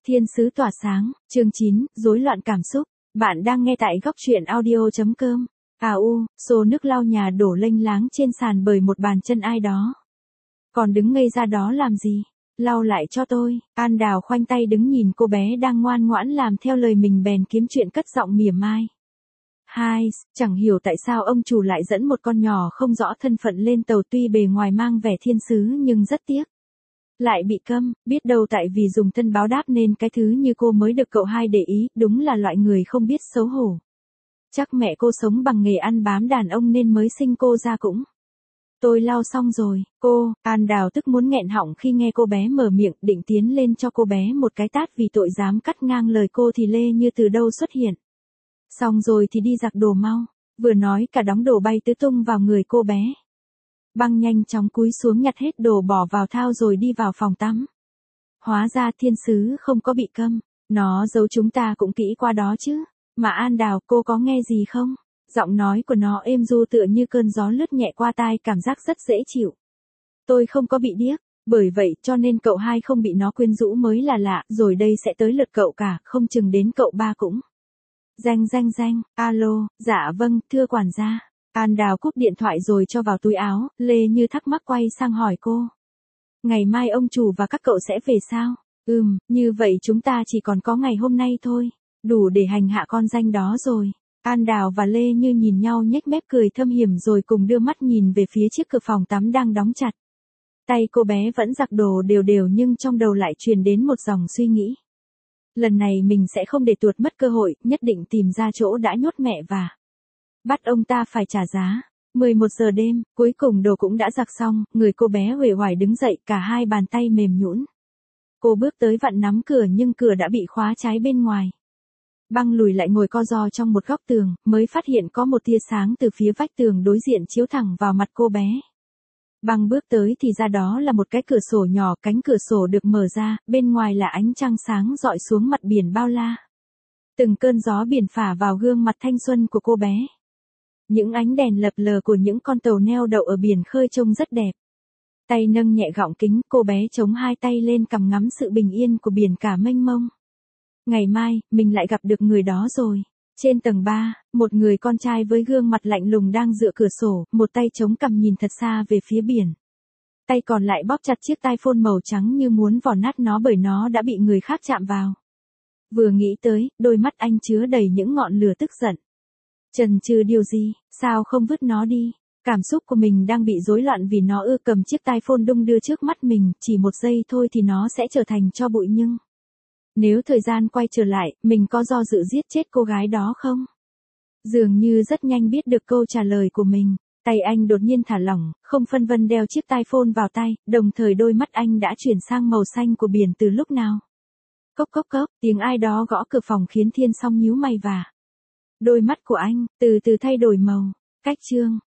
Thiên sứ tỏa sáng, chương 9, rối loạn cảm xúc. Bạn đang nghe tại góc truyện audio.com. Xô nước lau nhà đổ lênh láng trên sàn bởi một bàn chân ai đó. Còn đứng ngây ra đó làm gì? Lau lại cho tôi. An Đào khoanh tay đứng nhìn cô bé đang ngoan ngoãn làm theo lời mình bèn kiếm chuyện cất giọng mỉa mai. Chẳng hiểu tại sao ông chủ lại dẫn một con nhỏ không rõ thân phận lên tàu, tuy bề ngoài mang vẻ thiên sứ nhưng rất tiếc. Lại bị câm, biết đâu tại vì dùng thân báo đáp nên cái thứ như cô mới được cậu hai để ý, đúng là loại người không biết xấu hổ. Chắc mẹ cô sống bằng nghề ăn bám đàn ông nên mới sinh cô ra cũng. Tôi lau xong rồi, cô. An Đào tức muốn nghẹn họng khi nghe cô bé mở miệng, định tiến lên cho cô bé một cái tát vì tội dám cắt ngang lời cô thì Lê Như từ đâu xuất hiện. Xong rồi thì đi giặt đồ mau, vừa nói cả đống đồ bay tứ tung vào người cô bé. Băng nhanh chóng cúi xuống nhặt hết đồ bỏ vào thao rồi đi vào phòng tắm. Hóa ra thiên sứ không có bị câm, nó giấu chúng ta cũng kỹ qua đó chứ. Mà An Đào, cô có nghe gì không? Giọng nói của nó êm ru tựa như cơn gió lướt nhẹ qua tai, cảm giác rất dễ chịu. Tôi không có bị điếc, bởi vậy cho nên cậu hai không bị nó quyến rũ mới là lạ, rồi đây sẽ tới lượt cậu cả, không chừng đến cậu ba cũng. Danh, alo, dạ vâng, thưa quản gia. An Đào cúp điện thoại rồi cho vào túi áo, Lê Như thắc mắc quay sang hỏi cô. Ngày mai ông chủ và các cậu sẽ về sao? Như vậy chúng ta chỉ còn có ngày hôm nay thôi, đủ để hành hạ con danh đó rồi. An Đào và Lê Như nhìn nhau nhếch mép cười thâm hiểm rồi cùng đưa mắt nhìn về phía chiếc cửa phòng tắm đang đóng chặt. Tay cô bé vẫn giặt đồ đều đều nhưng trong đầu lại truyền đến một dòng suy nghĩ. Lần này mình sẽ không để tuột mất cơ hội, nhất định tìm ra chỗ đã nhốt mẹ và bắt ông ta phải trả giá. 11 giờ đêm, cuối cùng đồ cũng đã giặt xong, người cô bé uể oải đứng dậy, cả hai bàn tay mềm nhũn. Cô bước tới vặn nắm cửa nhưng cửa đã bị khóa trái bên ngoài. Băng lùi lại ngồi co ro trong một góc tường, mới phát hiện có một tia sáng từ phía vách tường đối diện chiếu thẳng vào mặt cô bé. Băng bước tới thì ra đó là một cái cửa sổ nhỏ, cánh cửa sổ được mở ra, bên ngoài là ánh trăng sáng rọi xuống mặt biển bao la. Từng cơn gió biển phả vào gương mặt thanh xuân của cô bé. Những ánh đèn lập lờ của những con tàu neo đậu ở biển khơi trông rất đẹp. Tay nâng nhẹ gọng kính, cô bé chống hai tay lên cằm ngắm sự bình yên của biển cả mênh mông. Ngày mai, mình lại gặp được người đó rồi. Trên tầng 3, một người con trai với gương mặt lạnh lùng đang dựa cửa sổ, một tay chống cằm nhìn thật xa về phía biển. Tay còn lại bóp chặt chiếc tai phone màu trắng như muốn vò nát nó bởi nó đã bị người khác chạm vào. Vừa nghĩ tới, đôi mắt anh chứa đầy những ngọn lửa tức giận. Chần chừ điều gì, sao không vứt nó đi? Cảm xúc của mình đang bị rối loạn vì nó cầm chiếc tai phone đung đưa trước mắt mình, chỉ một giây thôi thì nó sẽ trở thành tro bụi nhưng... Nếu thời gian quay trở lại, mình có do dự giết chết cô gái đó không? Dường như rất nhanh biết được câu trả lời của mình. Tay anh đột nhiên thả lỏng, không phân vân đeo chiếc tai phone vào tay, đồng thời đôi mắt anh đã chuyển sang màu xanh của biển từ lúc nào. Cốc, tiếng ai đó gõ cửa phòng khiến Thiên Song nhíu mày và đôi mắt của anh từ từ thay đổi màu. Cách chương